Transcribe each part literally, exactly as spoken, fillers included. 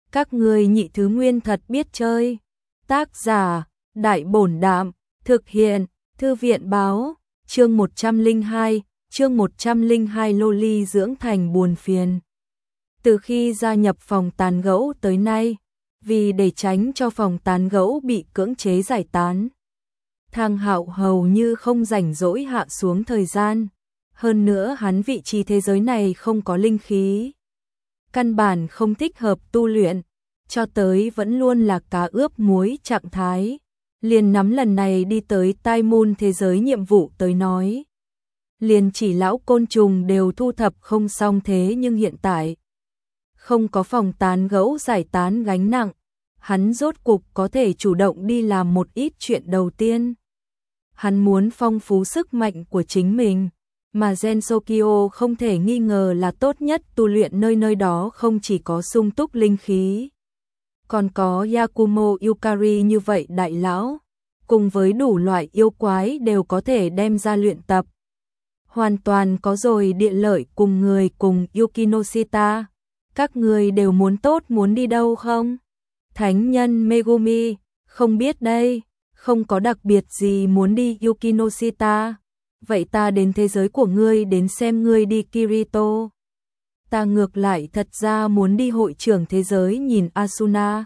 Các ngươi nhị thứ nguyên thật biết chơi. Tác giả, Đại Bổn Đạm, thực hiện, Thư viện Báo, chương một trăm lẻ hai, chương một trăm lẻ hai Loli dưỡng thành buồn phiền. Từ khi gia nhập phòng tán gẫu tới nay, vì để tránh cho phòng tán gẫu bị cưỡng chế giải tán, Thang Hạo hầu như không rảnh rỗi hạ xuống thời gian. Hơn nữa hắn vị trí thế giới này không có linh khí, căn bản không thích hợp tu luyện, cho tới vẫn luôn là cá ướp muối trạng thái. Liền nắm lần này đi tới Tai Môn thế giới nhiệm vụ tới nói, liền chỉ lão côn trùng đều thu thập không xong, thế nhưng hiện tại không có phòng tán gẫu giải tán gánh nặng, hắn rốt cục có thể chủ động đi làm một ít chuyện đầu tiên. Hắn muốn phong phú sức mạnh của chính mình, mà Gensokyo không thể nghi ngờ là tốt nhất tu luyện nơi nơi đó không chỉ có sung túc linh khí, còn có Yakumo Yukari như vậy đại lão, cùng với đủ loại yêu quái đều có thể đem ra luyện tập. Hoàn toàn có rồi địa lợi cùng người cùng Yukinoshita. Các người đều muốn tốt muốn đi đâu không? Thánh nhân Megumi, không biết đây, không có đặc biệt gì muốn đi Yukinoshita. Vậy ta đến thế giới của ngươi đến xem ngươi đi Kirito. Ta ngược lại thật ra muốn đi hội trưởng thế giới nhìn Asuna.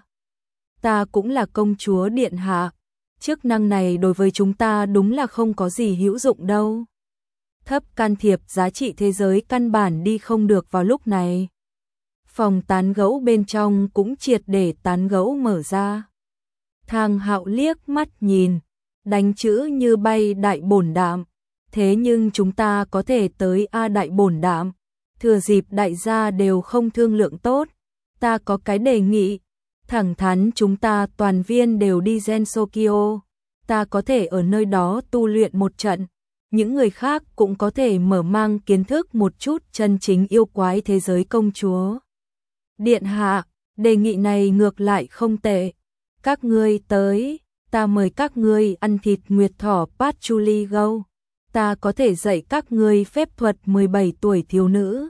Ta cũng là công chúa điện hạ, chức năng này đối với chúng ta đúng là không có gì hữu dụng đâu. Thấp can thiệp giá trị thế giới căn bản đi không được vào lúc này. Phòng tán gẫu bên trong cũng triệt để tán gẫu mở ra. Thang Hạo liếc mắt nhìn, đánh chữ như bay Đại Bổn Đạm. Thế nhưng chúng ta có thể tới A Đại Bổn Đạm, thừa dịp đại gia đều không thương lượng tốt, ta có cái đề nghị, thẳng thắn chúng ta toàn viên đều đi Gensokyo, ta có thể ở nơi đó tu luyện một trận, những người khác cũng có thể mở mang kiến thức một chút chân chính yêu quái thế giới công chúa. Điện hạ, đề nghị này ngược lại không tệ, các ngươi tới, ta mời các ngươi ăn thịt nguyệt thỏ patchouli gâu. Ta có thể dạy các ngươi phép thuật mười bảy tuổi thiếu nữ.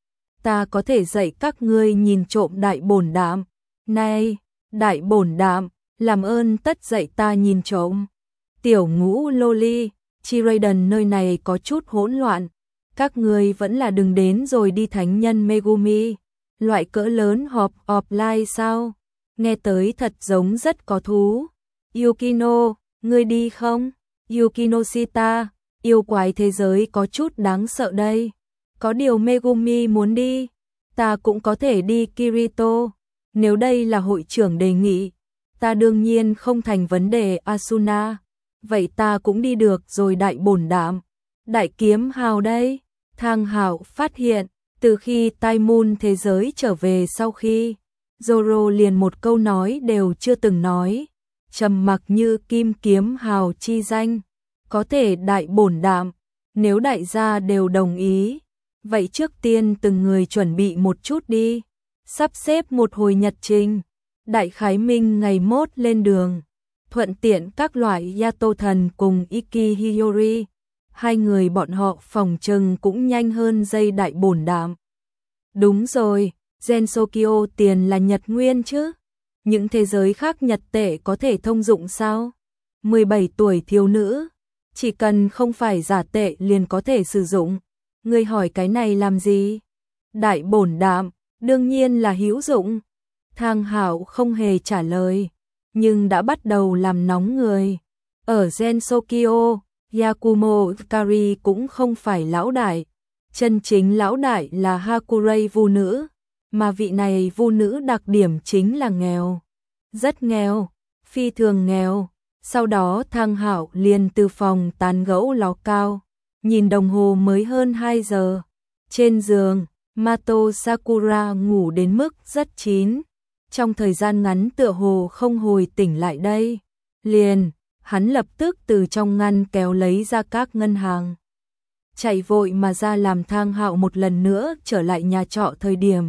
Ta có thể dạy các ngươi nhìn trộm Đại Bổn Đạm. Này, Đại Bổn Đạm, làm ơn tất dạy ta nhìn trộm. Tiểu ngũ Loli, Chiraden nơi này có chút hỗn loạn. Các ngươi vẫn là đừng đến rồi đi thánh nhân Megumi. Loại cỡ lớn họp offline sao? Nghe tới thật giống rất có thú. Yukino, ngươi đi không? Yukinoshita. Yêu quái thế giới có chút đáng sợ đây. Có điều Megumi muốn đi, ta cũng có thể đi Kirito. Nếu đây là hội trưởng đề nghị, ta đương nhiên không thành vấn đề. Asuna, vậy ta cũng đi được rồi. Đại Bổn Đạm, Đại Kiếm Hào đây. Thang Hạo phát hiện, từ khi Tai Môn thế giới trở về sau khi, Zoro liền một câu nói đều chưa từng nói, trầm mặc như Kim Kiếm Hào chi danh. Có thể Đại Bổn Đạm, nếu đại gia đều đồng ý, vậy trước tiên từng người chuẩn bị một chút đi, sắp xếp một hồi nhật trình, đại khái minh ngày mốt lên đường, thuận tiện các loại Yato thần cùng Iki Hiyori, hai người bọn họ phòng trừng cũng nhanh hơn dây Đại Bổn Đạm. Đúng rồi, Gensokyo tiền là Nhật Nguyên chứ, những thế giới khác Nhật tệ có thể thông dụng sao? mười bảy tuổi thiếu nữ, chỉ cần không phải giả tệ liền có thể sử dụng. Ngươi hỏi cái này làm gì? Đại Bổn Đạm, đương nhiên là hữu dụng. Thang Hạo không hề trả lời, nhưng đã bắt đầu làm nóng người. Ở Gensokyo, Yakumo Yukari cũng không phải lão đại. Chân chính lão đại là Hakurei vu nữ, mà vị này vu nữ đặc điểm chính là nghèo. Rất nghèo, phi thường nghèo. Sau đó Thang Hạo liền từ phòng tán gẫu ló cao, nhìn đồng hồ mới hơn hai giờ. Trên giường, Mato Sakura ngủ đến mức rất chín, trong thời gian ngắn tựa hồ không hồi tỉnh lại đây. Liền, hắn lập tức từ trong ngăn kéo lấy ra các ngân hàng. Chạy vội mà ra làm Thang Hạo một lần nữa trở lại nhà trọ thời điểm.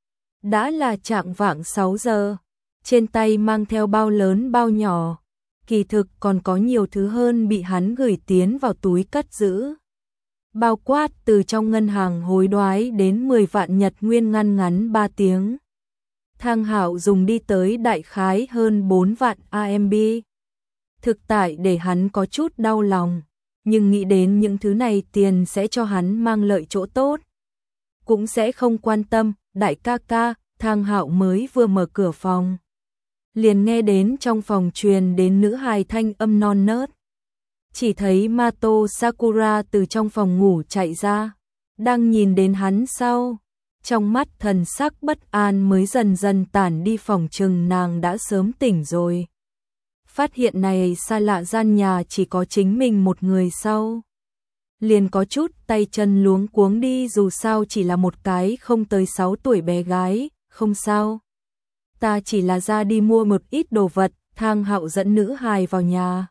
Đã là chạng vạng sáu giờ, trên tay mang theo bao lớn bao nhỏ. Kỳ thực còn có nhiều thứ hơn bị hắn gửi tiến vào túi cất giữ. Bao quát từ trong ngân hàng hối đoái đến mười vạn Nhật Nguyên ngăn ngắn ba tiếng. Thang Hạo dùng đi tới đại khái hơn bốn vạn a em bê. Thực tại để hắn có chút đau lòng, nhưng nghĩ đến những thứ này tiền sẽ cho hắn mang lợi chỗ tốt, cũng sẽ không quan tâm. Đại ca ca, Thang Hạo mới vừa mở cửa phòng, liền nghe đến trong phòng truyền đến nữ hài thanh âm non nớt. Chỉ thấy Mato Sakura từ trong phòng ngủ chạy ra, đang nhìn đến hắn sau, trong mắt thần sắc bất an mới dần dần tản đi, phòng chừng nàng đã sớm tỉnh rồi. Phát hiện này xa lạ gian nhà chỉ có chính mình một người sau, liền có chút tay chân luống cuống đi, dù sao chỉ là một cái không tới sáu tuổi bé gái. Không sao, ta chỉ là ra đi mua một ít đồ vật. Thang Hạo dẫn nữ hài vào nhà,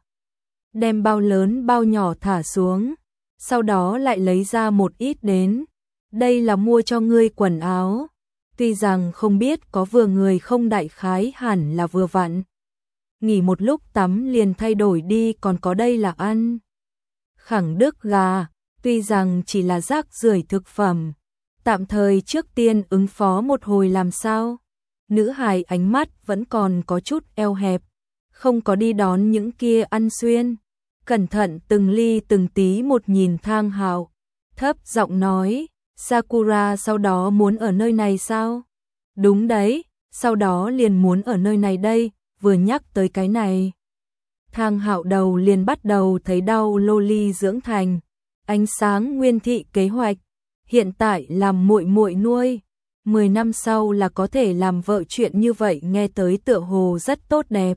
đem bao lớn bao nhỏ thả xuống, sau đó lại lấy ra một ít đến. Đây là mua cho ngươi quần áo, tuy rằng không biết có vừa người không, đại khái hẳn là vừa vặn. Nghỉ một lúc tắm liền thay đổi đi, còn có đây là ăn khẳng đức gà, tuy rằng chỉ là rác rưởi thực phẩm, tạm thời trước tiên ứng phó một hồi làm sao. Nữ hài ánh mắt vẫn còn có chút eo hẹp, không có đi đón những kia ăn xuyên, cẩn thận từng ly từng tí một nhìn Thang Hạo, thấp giọng nói, Sakura sau đó muốn ở nơi này sao? Đúng đấy, sau đó liền muốn ở nơi này đây. Vừa nhắc tới cái này, Thang Hạo đầu liền bắt đầu thấy đau. Loli dưỡng thành, ánh sáng nguyên thị kế hoạch, hiện tại làm muội muội nuôi, mười năm sau là có thể làm vợ, chuyện như vậy nghe tới tựa hồ rất tốt đẹp.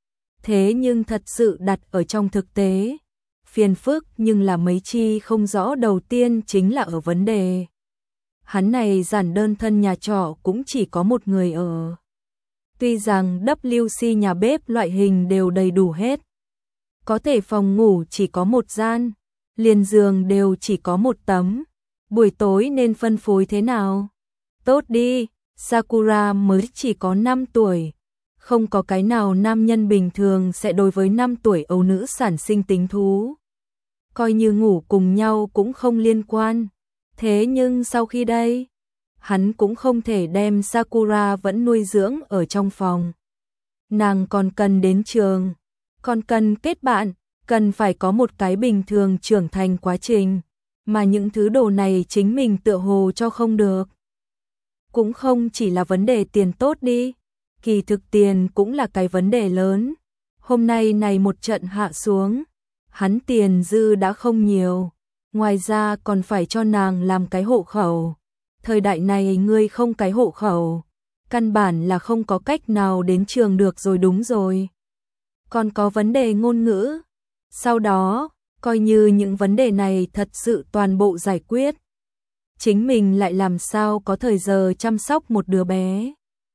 Thế nhưng thật sự đặt ở trong thực tế, phiền phức nhưng là mấy chi không rõ. Đầu tiên chính là ở vấn đề, hắn này giản đơn thân nhà trọ cũng chỉ có một người ở. Tuy rằng vê kép xê nhà bếp loại hình đều đầy đủ hết, có thể phòng ngủ chỉ có một gian, liền giường đều chỉ có một tấm, buổi tối nên phân phối thế nào? Tốt đi, Sakura mới chỉ có năm tuổi, không có cái nào nam nhân bình thường sẽ đối với năm tuổi ấu nữ sản sinh tính thú. Coi như ngủ cùng nhau cũng không liên quan. Thế nhưng sau khi đây, hắn cũng không thể đem Sakura vẫn nuôi dưỡng ở trong phòng. Nàng còn cần đến trường, còn cần kết bạn, cần phải có một cái bình thường trưởng thành quá trình, mà những thứ đồ này chính mình tựa hồ cho không được. Cũng không chỉ là vấn đề tiền tốt đi, kỳ thực tiền cũng là cái vấn đề lớn. Hôm nay này một trận hạ xuống, hắn tiền dư đã không nhiều, ngoài ra còn phải cho nàng làm cái hộ khẩu. Thời đại này ngươi không cái hộ khẩu, căn bản là không có cách nào đến trường được rồi. Đúng rồi, còn có vấn đề ngôn ngữ. Sau đó, coi như những vấn đề này thật sự toàn bộ giải quyết, chính mình lại làm sao có thời giờ chăm sóc một đứa bé.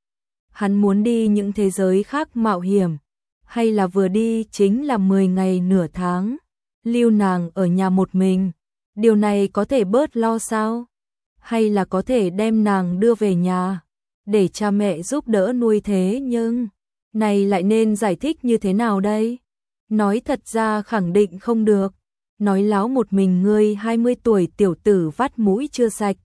Hắn muốn đi những thế giới khác mạo hiểm, hay là vừa đi chính là mười ngày nửa tháng, lưu nàng ở nhà một mình, điều này có thể bớt lo sao? Hay là có thể đem nàng đưa về nhà, để cha mẹ giúp đỡ nuôi, thế nhưng, này lại nên giải thích như thế nào đây? Nói thật ra khẳng định không được, nói láo một mình ngươi hai mươi tuổi tiểu tử vắt mũi chưa sạch.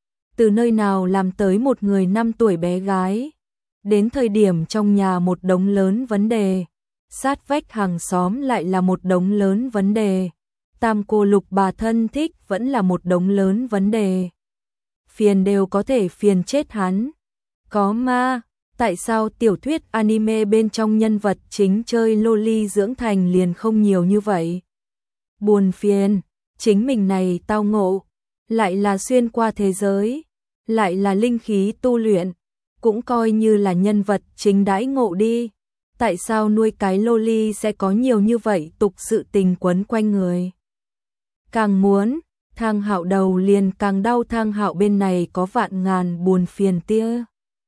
Từ nơi nào làm tới một người năm tuổi bé gái, đến thời điểm trong nhà một đống lớn vấn đề, sát vách hàng xóm lại là một đống lớn vấn đề, tam cô lục bà thân thích vẫn là một đống lớn vấn đề. Phiền đều có thể phiền chết hắn. Có ma, tại sao tiểu thuyết anime bên trong nhân vật chính chơi loli dưỡng thành liền không nhiều như vậy? Buồn phiền, chính mình này tao ngộ, lại là xuyên qua thế giới, lại là linh khí tu luyện, cũng coi như là nhân vật chính đãi ngộ đi. Tại sao nuôi cái loli sẽ có nhiều như vậy tục sự tình quấn quanh người? Càng muốn, Thang Hạo đầu liền càng đau. Thang Hạo bên này có vạn ngàn buồn phiền tia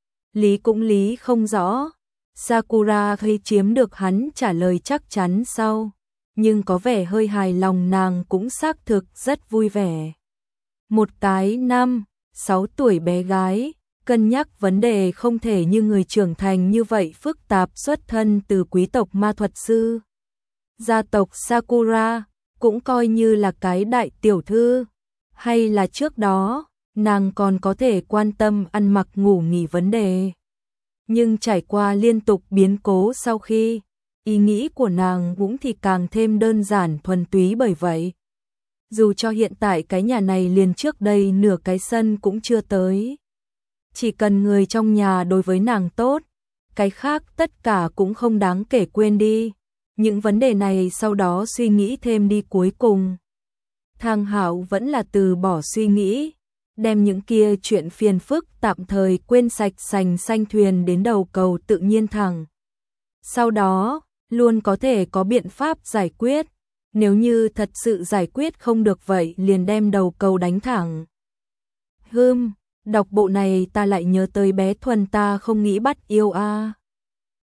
lý cũng lý không rõ. Sakura khi chiếm được hắn trả lời chắc chắn sau, nhưng có vẻ hơi hài lòng, nàng cũng xác thực rất vui vẻ. Một cái năm, sáu tuổi bé gái, cân nhắc vấn đề không thể như người trưởng thành như vậy phức tạp. Xuất thân từ quý tộc ma thuật sư, gia tộc Sakura cũng coi như là cái đại tiểu thư, hay là trước đó nàng còn có thể quan tâm ăn mặc ngủ nghỉ vấn đề. Nhưng trải qua liên tục biến cố sau khi, ý nghĩ của nàng cũng thì càng thêm đơn giản thuần túy bởi vậy. Dù cho hiện tại cái nhà này liền trước đây nửa cái sân cũng chưa tới. Chỉ cần người trong nhà đối với nàng tốt, cái khác tất cả cũng không đáng kể, quên đi. Những vấn đề này sau đó suy nghĩ thêm đi, cuối cùng Thang Hạo vẫn là từ bỏ suy nghĩ, đem những kia chuyện phiền phức tạm thời quên sạch, sành xanh thuyền đến đầu cầu tự nhiên thẳng. Sau đó, luôn có thể có biện pháp giải quyết, nếu như thật sự giải quyết không được vậy liền đem đầu cầu đánh thẳng. Hừm, đọc bộ này ta lại nhớ tới bé Thuần, ta không nghĩ bắt yêu a.